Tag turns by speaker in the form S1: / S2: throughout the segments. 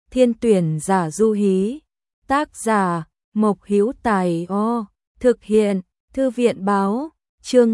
S1: Thiên tuyển giả du hí. Tác giả Mộc Hữu Tài. Thực hiện Thư viện báo. Chương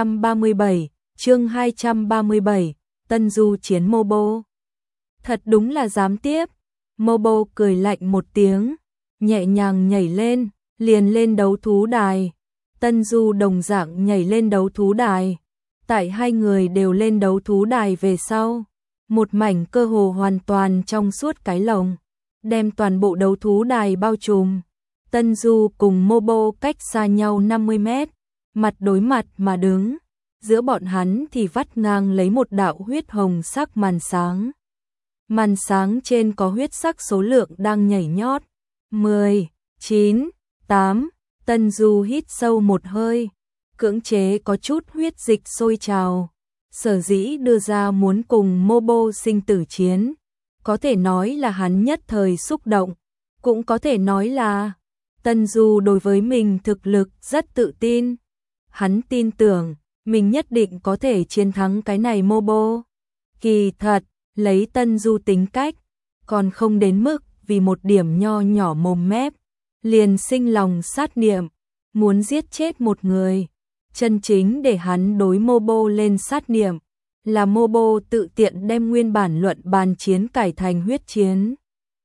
S1: 237, Tân Du chiến Mobo. Thật đúng là dám tiếp. Mobo cười lạnh một tiếng, nhẹ nhàng nhảy lên, liền lên đấu thú đài. Tân Du đồng dạng nhảy lên đấu thú đài. Tại hai người đều lên đấu thú đài về sau, một mảnh cơ hồ hoàn toàn trong suốt cái lồng, đem toàn bộ đấu thú đài bao trùm. Tân Du cùng Mobo cách xa nhau 50 mét, mặt đối mặt mà đứng. Giữa bọn hắn thì vắt ngang lấy một đạo huyết hồng sắc màn sáng. Màn sáng trên có huyết sắc số lượng đang nhảy nhót. 10, 9, 8. Tân Du hít sâu một hơi, cưỡng chế có chút huyết dịch sôi trào. Sở dĩ đưa ra muốn cùng Mobo sinh tử chiến, có thể nói là hắn nhất thời xúc động, cũng có thể nói là Tân Du đối với mình thực lực rất tự tin. Hắn tin tưởng mình nhất định có thể chiến thắng cái này Mobo. Kỳ thật, lấy Tân Du tính cách, còn không đến mức vì một điểm nho nhỏ mồm mép, liền sinh lòng sát niệm, muốn giết chết một người. Chân chính để hắn đối Mobo lên sát niệm, là Mobo tự tiện đem nguyên bản luận bàn chiến cải thành huyết chiến.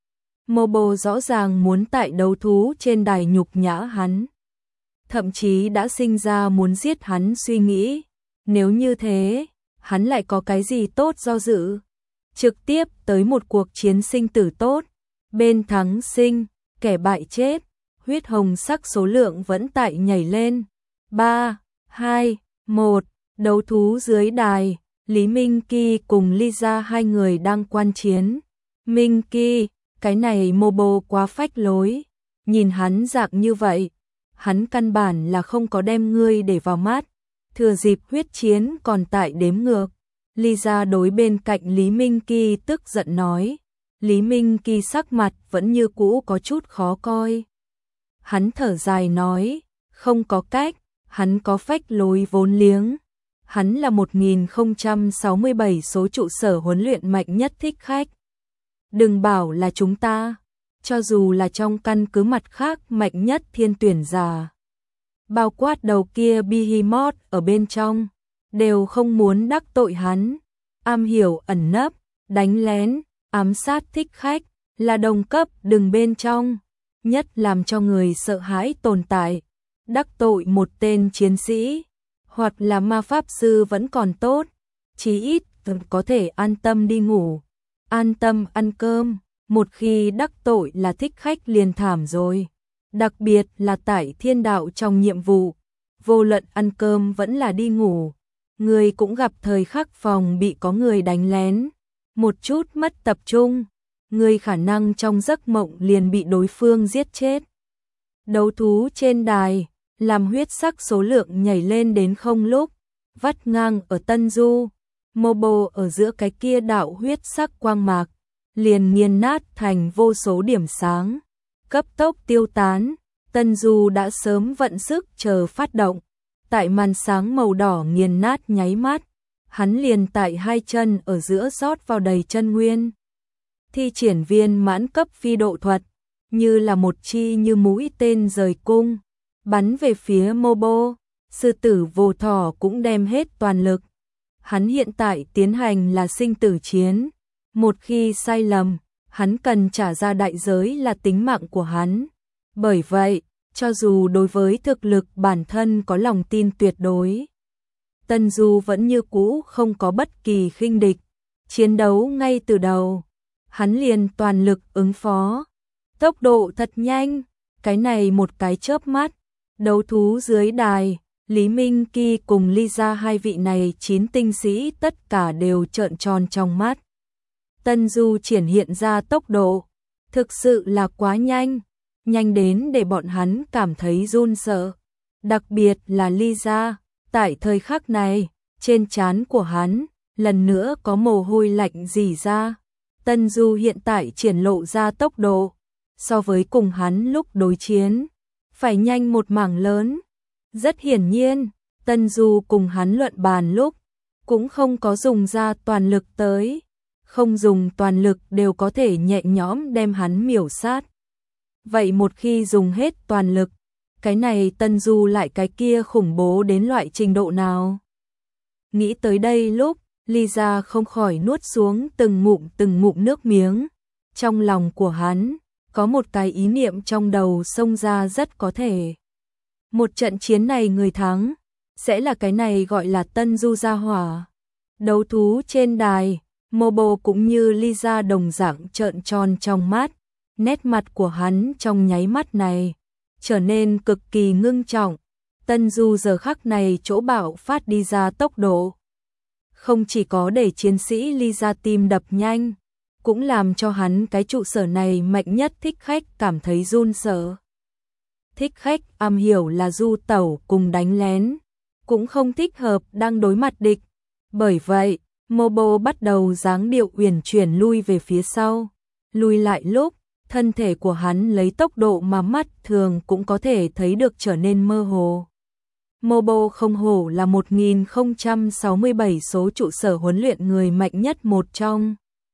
S1: Mobo rõ ràng muốn tại đấu thú trên đài nhục nhã hắn, thậm chí đã sinh ra muốn giết hắn suy nghĩ. Nếu như thế, hắn lại có cái gì tốt do dự? Trực tiếp tới một cuộc chiến sinh tử tốt, bên thắng sinh, kẻ bại chết. Huyết hồng sắc số lượng vẫn tại nhảy lên. 3, 2, 1. Đấu thú dưới đài, Lý Minh Kỳ cùng Lisa hai người đang quan chiến. Minh Kỳ, cái này Mobo quá phách lối. Nhìn hắn dạng như vậy, hắn căn bản là không có đem ngươi để vào mắt. Thừa dịp huyết chiến còn tại đếm ngược, Lisa đối bên cạnh Lý Minh Kỳ tức giận nói. Lý Minh Kỳ sắc mặt vẫn như cũ có chút khó coi. Hắn thở dài nói, không có cách, hắn có phách lối vốn liếng. Hắn là 1067 số trụ sở huấn luyện mạnh nhất thích khách. Đừng bảo là chúng ta, cho dù là trong căn cứ mặt khác mạnh nhất thiên tuyển giả, bao quát đầu kia Behemoth ở bên trong, đều không muốn đắc tội hắn. Am hiểu ẩn nấp, đánh lén, ám sát thích khách, là đồng cấp đừng bên trong. Nhất làm cho người sợ hãi tồn tại. Đắc tội một tên chiến sĩ, hoặc là ma pháp sư vẫn còn tốt, chí ít có thể an tâm đi ngủ, an tâm ăn cơm. Một khi đắc tội là thích khách liền thảm rồi. Đặc biệt là tại thiên đạo trong nhiệm vụ, vô luận ăn cơm vẫn là đi ngủ, người cũng gặp thời khắc phòng bị có người đánh lén. Một chút mất tập trung, người khả năng trong giấc mộng liền bị đối phương giết chết. Đấu thú trên đài, làm huyết sắc số lượng nhảy lên đến không lúc, vắt ngang ở Tân Du. Mobo ở giữa cái kia đạo huyết sắc quang mạc, liền nghiền nát thành vô số điểm sáng, cấp tốc tiêu tán. Tân Du đã sớm vận sức chờ phát động, tại màn sáng màu đỏ nghiền nát nháy mắt, hắn liền tại hai chân ở giữa rót vào đầy chân nguyên. Thi triển viên mãn cấp phi độ thuật, như là một chi như mũi tên rời cung, bắn về phía Mobo. Sư tử vô thỏ cũng đem hết toàn lực. Hắn hiện tại tiến hành là sinh tử chiến. Một khi sai lầm, hắn cần trả ra đại giới là tính mạng của hắn. Bởi vậy, cho dù đối với thực lực bản thân có lòng tin tuyệt đối, Tân Du vẫn như cũ không có bất kỳ khinh địch. Chiến đấu ngay từ đầu, hắn liền toàn lực ứng phó. Tốc độ thật nhanh, cái này một cái chớp mắt, đấu thú dưới đài, Lý Minh Kỳ cùng Lisa hai vị này 9 tinh sĩ tất cả đều trợn tròn trong mắt. Tân Du triển hiện ra tốc độ, thực sự là quá nhanh, nhanh đến để bọn hắn cảm thấy run sợ. Đặc biệt là Lisa, tại thời khắc này, trên trán của hắn, lần nữa có mồ hôi lạnh rỉ ra. Tân Du hiện tại triển lộ ra tốc độ, so với cùng hắn lúc đối chiến, phải nhanh một mảng lớn. Rất hiển nhiên, Tân Du cùng hắn luận bàn lúc, cũng không có dùng ra toàn lực tới. không dùng toàn lực đều có thể nhẹ nhõm đem hắn miểu sát. Vậy một khi dùng hết toàn lực, cái này Tân Du lại cái kia khủng bố đến loại trình độ nào? Nghĩ tới đây lúc, Lisa không khỏi nuốt xuống từng ngụm nước miếng. Trong lòng của hắn, có một cái ý niệm trong đầu xông ra rất có thể. Một trận chiến này người thắng, sẽ là cái này gọi là Tân Du gia hỏa. Đấu thú trên đài, Mobo cũng như Lisa đồng dạng trợn tròn trong mắt. Nét mặt của hắn trong nháy mắt này trở nên cực kỳ ngưng trọng. Tân Du giờ khắc này chỗ bạo phát đi ra tốc độ, không chỉ có để chiến sĩ Lisa tim đập nhanh, cũng làm cho hắn cái trụ sở này mạnh nhất thích khách cảm thấy run sợ. Thích khách am hiểu là du tẩu cùng đánh lén, cũng không thích hợp đang đối mặt địch. Bởi vậy, Mobo bắt đầu dáng điệu uyển chuyển lui về phía sau. Lui lại lúc, thân thể của hắn lấy tốc độ mà mắt thường cũng có thể thấy được trở nên mơ hồ. Mobo không hổ là 1067 số trụ sở huấn luyện người mạnh nhất một trong.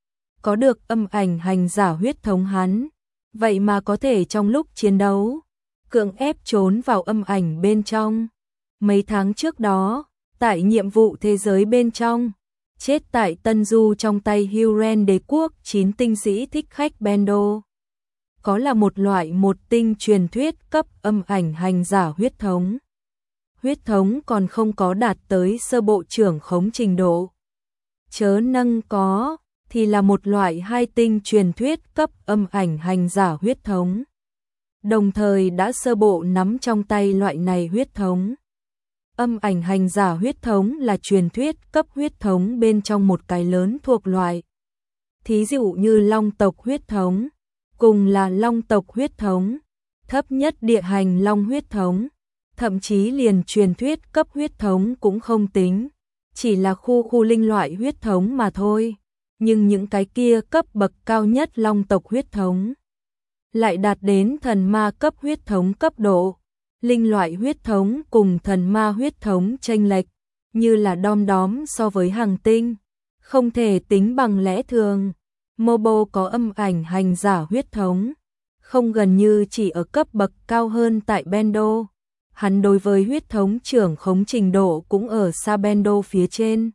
S1: Có được âm ảnh hành giả huyết thống hắn, vậy mà có thể trong lúc chiến đấu cưỡng ép trốn vào âm ảnh bên trong. Mấy tháng trước đó, tại nhiệm vụ thế giới bên trong, chết tại Tân Du trong tay Huron đế quốc 9 tinh sĩ thích khách Bendo. Có là một loại một tinh truyền thuyết cấp âm ảnh hành giả huyết thống. Huyết thống còn không có đạt tới sơ bộ trưởng khống trình độ. Chớ nâng có, thì là một loại hai tinh truyền thuyết cấp âm ảnh hành giả huyết thống. Đồng thời đã sơ bộ nắm trong tay loại này huyết thống. Âm ảnh hành giả huyết thống là truyền thuyết cấp huyết thống bên trong một cái lớn thuộc loại. Thí dụ như long tộc huyết thống, cùng là long tộc huyết thống, thấp nhất địa hành long huyết thống, thậm chí liền truyền thuyết cấp huyết thống cũng không tính, chỉ là khu linh loại huyết thống mà thôi. Nhưng những cái kia cấp bậc cao nhất long tộc huyết thống lại đạt đến thần ma cấp huyết thống cấp độ. Linh loại huyết thống cùng thần ma huyết thống chênh lệch, như là đom đóm so với hành tinh, không thể tính bằng lẽ thường. Mobo có âm ảnh hành giả huyết thống, không gần như chỉ ở cấp bậc cao hơn tại Bendo. Hắn đối với huyết thống trưởng khống trình độ cũng ở xa Bendo phía trên.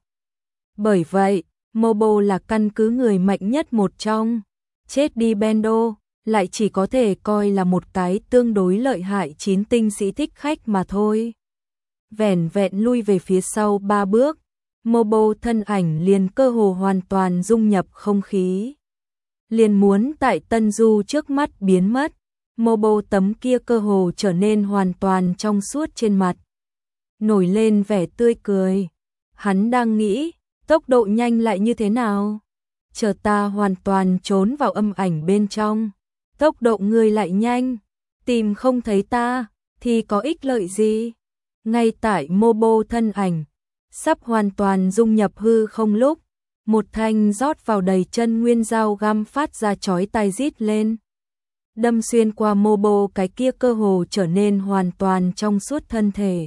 S1: Bởi vậy, Mobo là căn cứ người mạnh nhất một trong. Chết đi Bendo, lại chỉ có thể coi là một cái tương đối lợi hại 9 tinh sĩ thích khách mà thôi. Vẻn vẹn lui về phía sau 3 bước, Mobo thân ảnh liền cơ hồ hoàn toàn dung nhập không khí. Liền muốn tại Tân Du trước mắt biến mất, Mobo tấm kia cơ hồ trở nên hoàn toàn trong suốt trên mặt. Nổi lên vẻ tươi cười. Hắn đang nghĩ, tốc độ nhanh lại như thế nào? Chờ ta hoàn toàn trốn vào âm ảnh bên trong. Tốc độ người lại nhanh, tìm không thấy ta, thì có ích lợi gì? Ngay tại Mobo thân ảnh sắp hoàn toàn dung nhập hư không lúc, một thanh rót vào đầy chân nguyên dao găm phát ra chói tai rít lên. Đâm xuyên qua Mobo cái kia cơ hồ trở nên hoàn toàn trong suốt thân thể.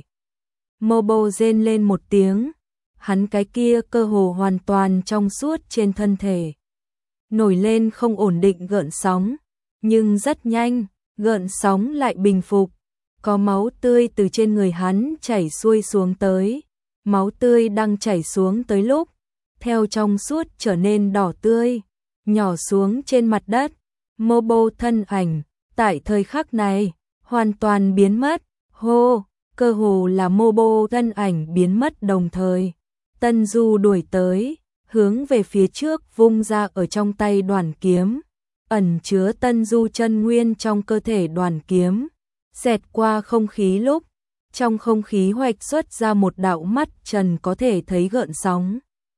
S1: Mobo rên lên một tiếng, hắn cái kia cơ hồ hoàn toàn trong suốt trên thân thể nổi lên không ổn định gợn sóng. Nhưng rất nhanh, gợn sóng lại bình phục, có máu tươi từ trên người hắn chảy xuôi xuống tới. Máu tươi đang chảy xuống tới lúc, theo trong suốt trở nên đỏ tươi, nhỏ xuống trên mặt đất. Mobo thân ảnh, tại thời khắc này, hoàn toàn biến mất. Hô, cơ hồ là Mobo thân ảnh biến mất đồng thời. Tân Du đuổi tới, hướng về phía trước vung ra ở trong tay đoàn kiếm. Ẩn chứa Tân Du chân nguyên trong cơ thể đoàn kiếm, xẹt qua không khí lúc, trong không khí hoạch xuất ra một đạo mắt trần có thể thấy gợn sóng.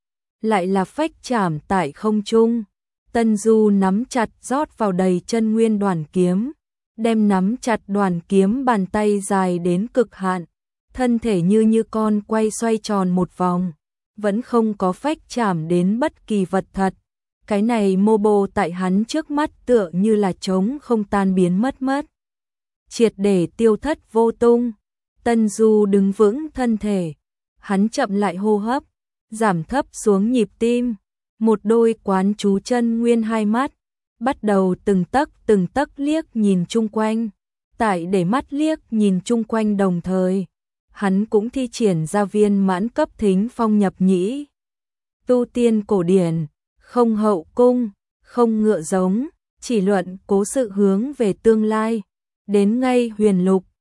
S1: Lại là phách chạm tại không trung, Tân Du nắm chặt rót vào đầy chân nguyên đoàn kiếm, đem nắm chặt đoàn kiếm bàn tay dài đến cực hạn, thân thể như con quay xoay tròn một vòng, vẫn không có phách chạm đến bất kỳ vật thật. Cái này Mobo tại hắn trước mắt tựa như là trống không tan biến mất. Triệt để tiêu thất vô tung. Tân Du đứng vững thân thể. Hắn chậm lại hô hấp, giảm thấp xuống nhịp tim. một đôi quán chú chân nguyên hai mắt, bắt đầu từng tấc liếc nhìn chung quanh. Tại để mắt liếc nhìn chung quanh đồng thời, hắn cũng thi triển ra viên mãn cấp thính phong nhập nhĩ. Tu tiên cổ điển, không hậu cung, không ngựa giống, chỉ luận cố sự hướng về tương lai, đến ngay huyền lục,